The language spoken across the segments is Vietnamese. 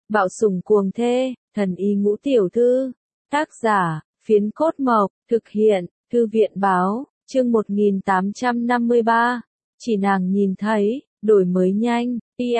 Bạo sủng cuồng thê, thần y ngũ tiểu thư. Tác giả, Phiến Cốt Mộc, thực hiện, Thư viện báo, chương 1853. Chỉ nàng nhìn thấy, đổi mới nhanh,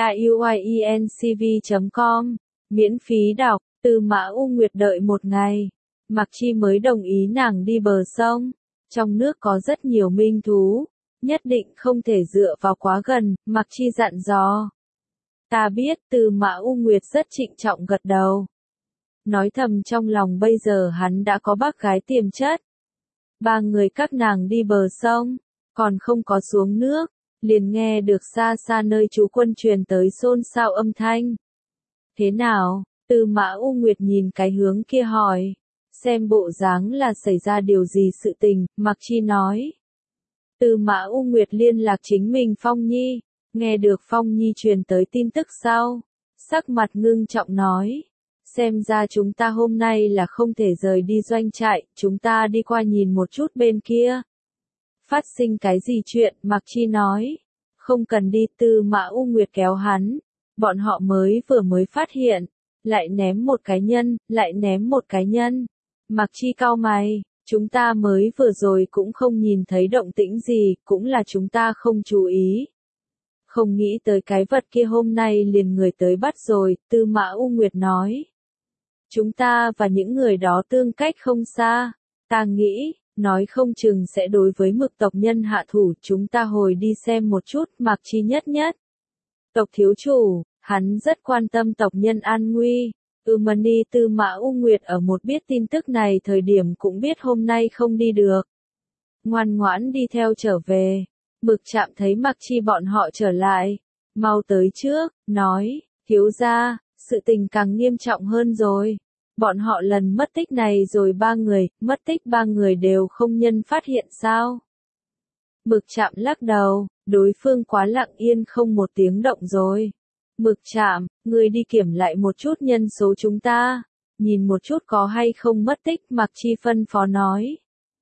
piuyencv.com, miễn phí đọc, Tư Mã U Nguyệt đợi một ngày. Mạc Chi mới đồng ý nàng đi bờ sông. Trong nước có rất nhiều minh thú, nhất định không thể dựa vào quá gần, Mạc Chi dặn dò. Ta biết, Tư Mã U Nguyệt rất trịnh trọng gật đầu. Nói thầm trong lòng bây giờ hắn đã có bác gái tiềm chất. Ba người các nàng đi bờ sông, còn không có xuống nước, liền nghe được xa xa nơi trú quân truyền tới xôn xao âm thanh. Thế nào? Tư Mã U Nguyệt nhìn cái hướng kia hỏi. Xem bộ dáng là xảy ra điều gì sự tình, Mạc Chi nói. Tư Mã U Nguyệt liên lạc chính mình Phong Nhi, nghe được Phong Nhi truyền tới tin tức sau. Sắc mặt ngưng trọng nói. Xem ra chúng ta hôm nay là không thể rời đi doanh trại, chúng ta đi qua nhìn một chút bên kia. Phát sinh cái gì chuyện, Mạc Chi nói. Không cần đi, Tư Mã U Nguyệt kéo hắn. Bọn họ mới phát hiện. Lại ném một cái nhân, lại ném một cái nhân. Mạc Chi cau mày, chúng ta mới vừa rồi cũng không nhìn thấy động tĩnh gì, cũng là chúng ta không chú ý. Không nghĩ tới cái vật kia hôm nay liền người tới bắt rồi, Tư Mã U Nguyệt nói. Chúng ta và những người đó tương cách không xa, ta nghĩ, nói không chừng sẽ đối với Mực tộc nhân hạ thủ, chúng ta hồi đi xem một chút, Mạc Chi nhất. Tộc thiếu chủ, hắn rất quan tâm tộc nhân an nguy. Mani Tư Mã U Nguyệt ở một biết tin tức này thời điểm cũng biết hôm nay không đi được. Ngoan ngoãn đi theo trở về. Mực Trạm thấy Mạc Chi bọn họ trở lại. Mau tới trước, nói, thiếu gia, sự tình càng nghiêm trọng hơn rồi. Bọn họ lần mất tích này rồi 3 người, mất tích 3 người đều không nhân phát hiện sao. Mực Trạm lắc đầu, đối phương quá lặng yên không một tiếng động rồi. Mực Trạm, người đi kiểm lại một chút nhân số chúng ta, nhìn một chút có hay không mất tích, Mạc Chi phân phó nói.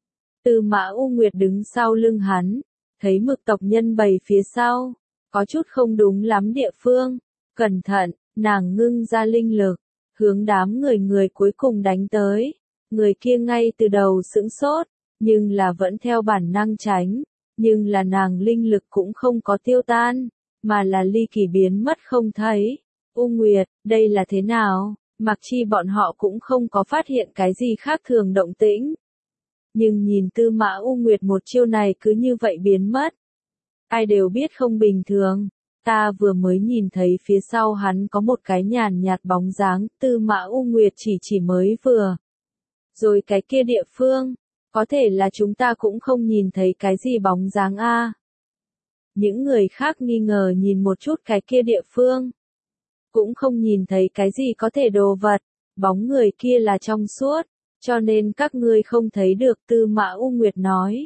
Tư Mã U Nguyệt đứng sau lưng hắn, thấy Mực tộc nhân bầy phía sau, có chút không đúng lắm địa phương, cẩn thận, nàng ngưng ra linh lực, hướng đám người cuối cùng đánh tới. Người kia ngay từ đầu sững sốt, nhưng là vẫn theo bản năng tránh, nhưng là nàng linh lực cũng không có tiêu tan, mà là ly kỳ biến mất không thấy. U Nguyệt, đây là thế nào? Mạc Chi bọn họ cũng không có phát hiện cái gì khác thường động tĩnh. Nhưng nhìn Tư Mã U Nguyệt một chiêu này cứ như vậy biến mất. Ai đều biết không bình thường. Ta vừa mới nhìn thấy phía sau hắn có một cái nhàn nhạt bóng dáng, Tư Mã U Nguyệt chỉ mới vừa. Rồi cái kia địa phương, có thể là chúng ta cũng không nhìn thấy cái gì bóng dáng a. Những người khác nghi ngờ nhìn một chút cái kia địa phương. Cũng không nhìn thấy cái gì có thể đồ vật, bóng người kia là trong suốt, cho nên các ngươi không thấy được, Tư Mã U Nguyệt nói.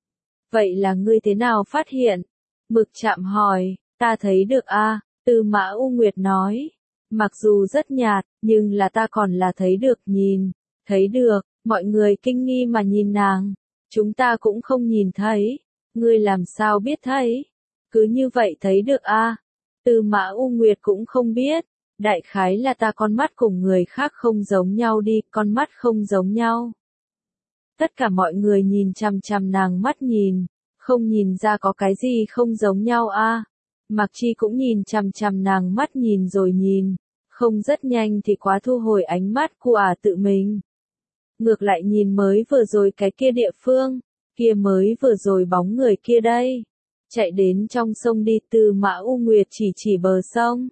Vậy là ngươi thế nào phát hiện? Mực Trạm hỏi, ta thấy được a, Tư Mã U Nguyệt nói. Mặc dù rất nhạt, nhưng là ta còn là thấy được, nhìn, thấy được, mọi người kinh nghi mà nhìn nàng. Chúng ta cũng không nhìn thấy, ngươi làm sao biết thấy? Cứ như vậy thấy được a. Tư Mã U Nguyệt cũng không biết, đại khái là ta con mắt cùng người khác không giống nhau đi, con mắt không giống nhau. Tất cả mọi người nhìn chằm chằm nàng mắt nhìn, không nhìn ra có cái gì không giống nhau a. Mạc Chi cũng nhìn chằm chằm nàng mắt nhìn rồi nhìn, không rất nhanh thì quá thu hồi ánh mắt của tự mình. Ngược lại nhìn mới vừa rồi cái kia địa phương, kia mới vừa rồi bóng người kia đây. Chạy đến trong sông đi, Tư Mã U Nguyệt chỉ bờ sông.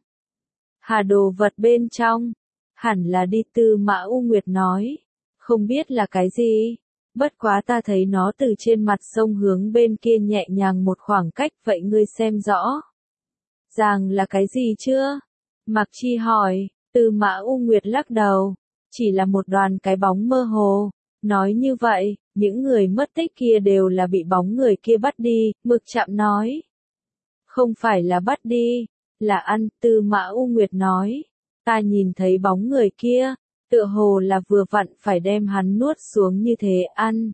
Hà đồ vật bên trong, hẳn là đi, Tư Mã U Nguyệt nói. Không biết là cái gì, bất quá ta thấy nó từ trên mặt sông hướng bên kia nhẹ nhàng một khoảng cách, vậy ngươi xem rõ. Ràng là cái gì chưa? Mạc Chi hỏi, Tư Mã U Nguyệt lắc đầu. Chỉ là một đoàn cái bóng mơ hồ. Nói như vậy, những người mất tích kia đều là bị bóng người kia bắt đi, Mực Trạm nói. Không phải là bắt đi, là ăn, Tư Mã U Nguyệt nói. Ta nhìn thấy bóng người kia, tựa hồ là vừa vặn phải đem hắn nuốt xuống như thế ăn.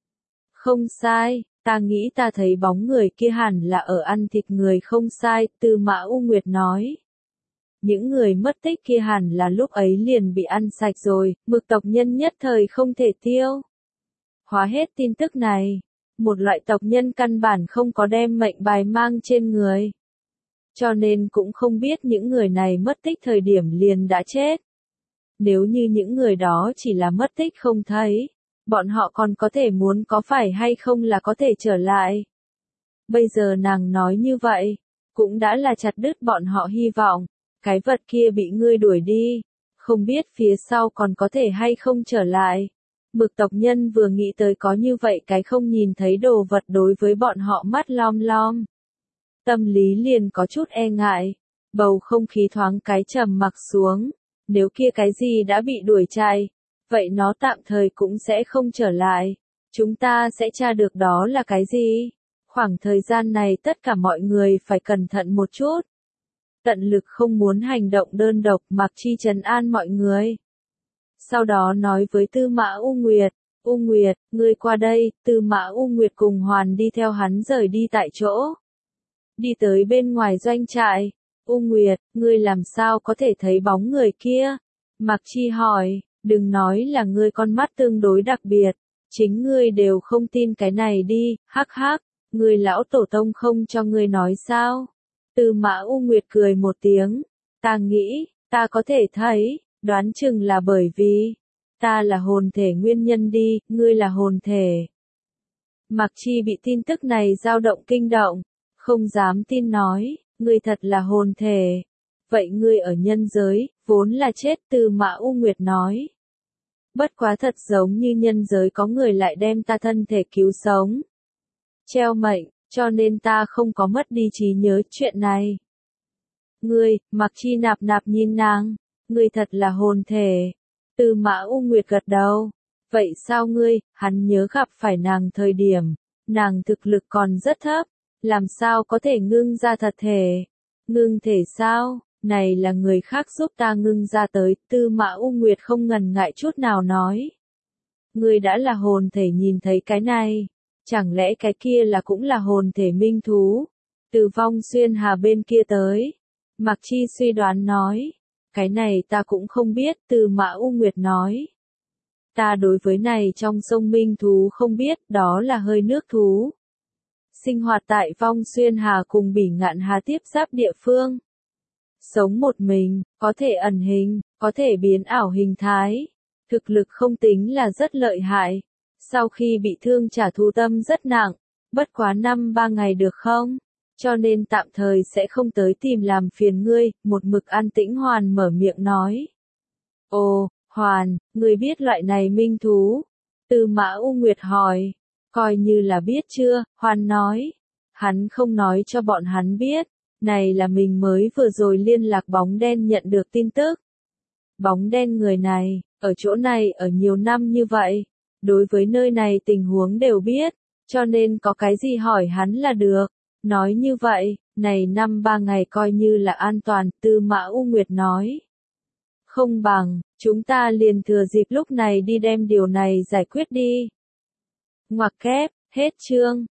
Không sai, ta nghĩ ta thấy bóng người kia hẳn là ở ăn thịt người, không sai, Tư Mã U Nguyệt nói. những người mất tích kia hẳn là lúc ấy liền bị ăn sạch rồi, Mực tộc nhân nhất thời không thể tiêu hóa hết tin tức này. Một loại tộc nhân căn bản không có đem mệnh bài mang trên người. Cho nên cũng không biết những người này mất tích thời điểm liền đã chết. Nếu như những người đó chỉ là mất tích không thấy, bọn họ còn có thể muốn có phải hay không là có thể trở lại. Bây giờ nàng nói như vậy, cũng đã là chặt đứt bọn họ hy vọng, cái vật kia bị ngươi đuổi đi, không biết phía sau còn có thể hay không trở lại. Mực tộc nhân vừa nghĩ tới có như vậy cái không nhìn thấy đồ vật đối với bọn họ mắt lom lom. Tâm lý liền có chút e ngại, bầu không khí thoáng cái trầm mặc xuống, nếu kia cái gì đã bị đuổi chạy, vậy nó tạm thời cũng sẽ không trở lại, chúng ta sẽ tra được đó là cái gì. Khoảng thời gian này tất cả mọi người phải cẩn thận một chút. Tận lực không muốn hành động đơn độc, Mạc Chi trấn an mọi người. Sau đó nói với Tư Mã U Nguyệt, ngươi qua đây. Tư Mã U Nguyệt cùng Hoàn đi theo hắn rời đi tại chỗ. Đi tới bên ngoài doanh trại. U Nguyệt, ngươi làm sao có thể thấy bóng người kia? Mạc Chi hỏi, đừng nói là ngươi con mắt tương đối đặc biệt, chính ngươi đều không tin cái này đi, hắc hắc, ngươi lão tổ tông không cho ngươi nói sao? Tư Mã U Nguyệt cười một tiếng, ta nghĩ, ta có thể thấy, đoán chừng là bởi vì, ta là hồn thể nguyên nhân đi, ngươi là hồn thể. Mạc Chi bị tin tức này dao động kinh động, không dám tin nói, ngươi thật là hồn thể. Vậy ngươi ở nhân giới, vốn là chết. Tư Mã U Nguyệt nói. Bất quá thật giống như nhân giới có người lại đem ta thân thể cứu sống. Treo mệnh, cho nên ta không có mất đi trí nhớ chuyện này. Ngươi, Mạc Chi nạp nạp nhìn nàng, ngươi thật là hồn thể. Tư Mã U Nguyệt gật đầu. Vậy sao ngươi, hắn nhớ gặp phải nàng thời điểm, nàng thực lực còn rất thấp, làm sao có thể ngưng ra thật thể? Ngưng thể sao? Này là người khác giúp ta ngưng ra tới. Tư Mã U Nguyệt không ngần ngại chút nào nói. Ngươi đã là hồn thể nhìn thấy cái này, chẳng lẽ cái kia là cũng là hồn thể minh thú? Từ Vong Xuyên Hà bên kia tới. Mạc Chi suy đoán nói. Cái này ta cũng không biết. Tư Mã U Nguyệt nói. Ta đối với này trong sông minh thú không biết, đó là hơi nước thú. Sinh hoạt tại Vong Xuyên Hà cùng Bỉ Ngạn Hà tiếp giáp địa phương. Sống một mình, có thể ẩn hình, có thể biến ảo hình thái. Thực lực không tính là rất lợi hại. Sau khi bị thương trả thù tâm rất nặng, bất quá 5-3 ngày được không? Cho nên tạm thời sẽ không tới tìm làm phiền ngươi. Một mực an tĩnh Hoàn mở miệng nói. Ồ, Hoàn, ngươi biết loại này minh thú? Tư Mã U Nguyệt hỏi. Coi như là biết chưa, Hoàn nói. Hắn không nói cho bọn hắn biết. Này là mình mới vừa rồi liên lạc bóng đen nhận được tin tức. Bóng đen người này, ở chỗ này ở nhiều năm như vậy. Đối với nơi này tình huống đều biết. Cho nên có cái gì hỏi hắn là được. Nói như vậy, này 5-3 ngày coi như là an toàn. Tư Mã U Nguyệt nói. Không bằng, chúng ta liền thừa dịp lúc này đi đem điều này giải quyết đi. Ngoặc kép, hết chương.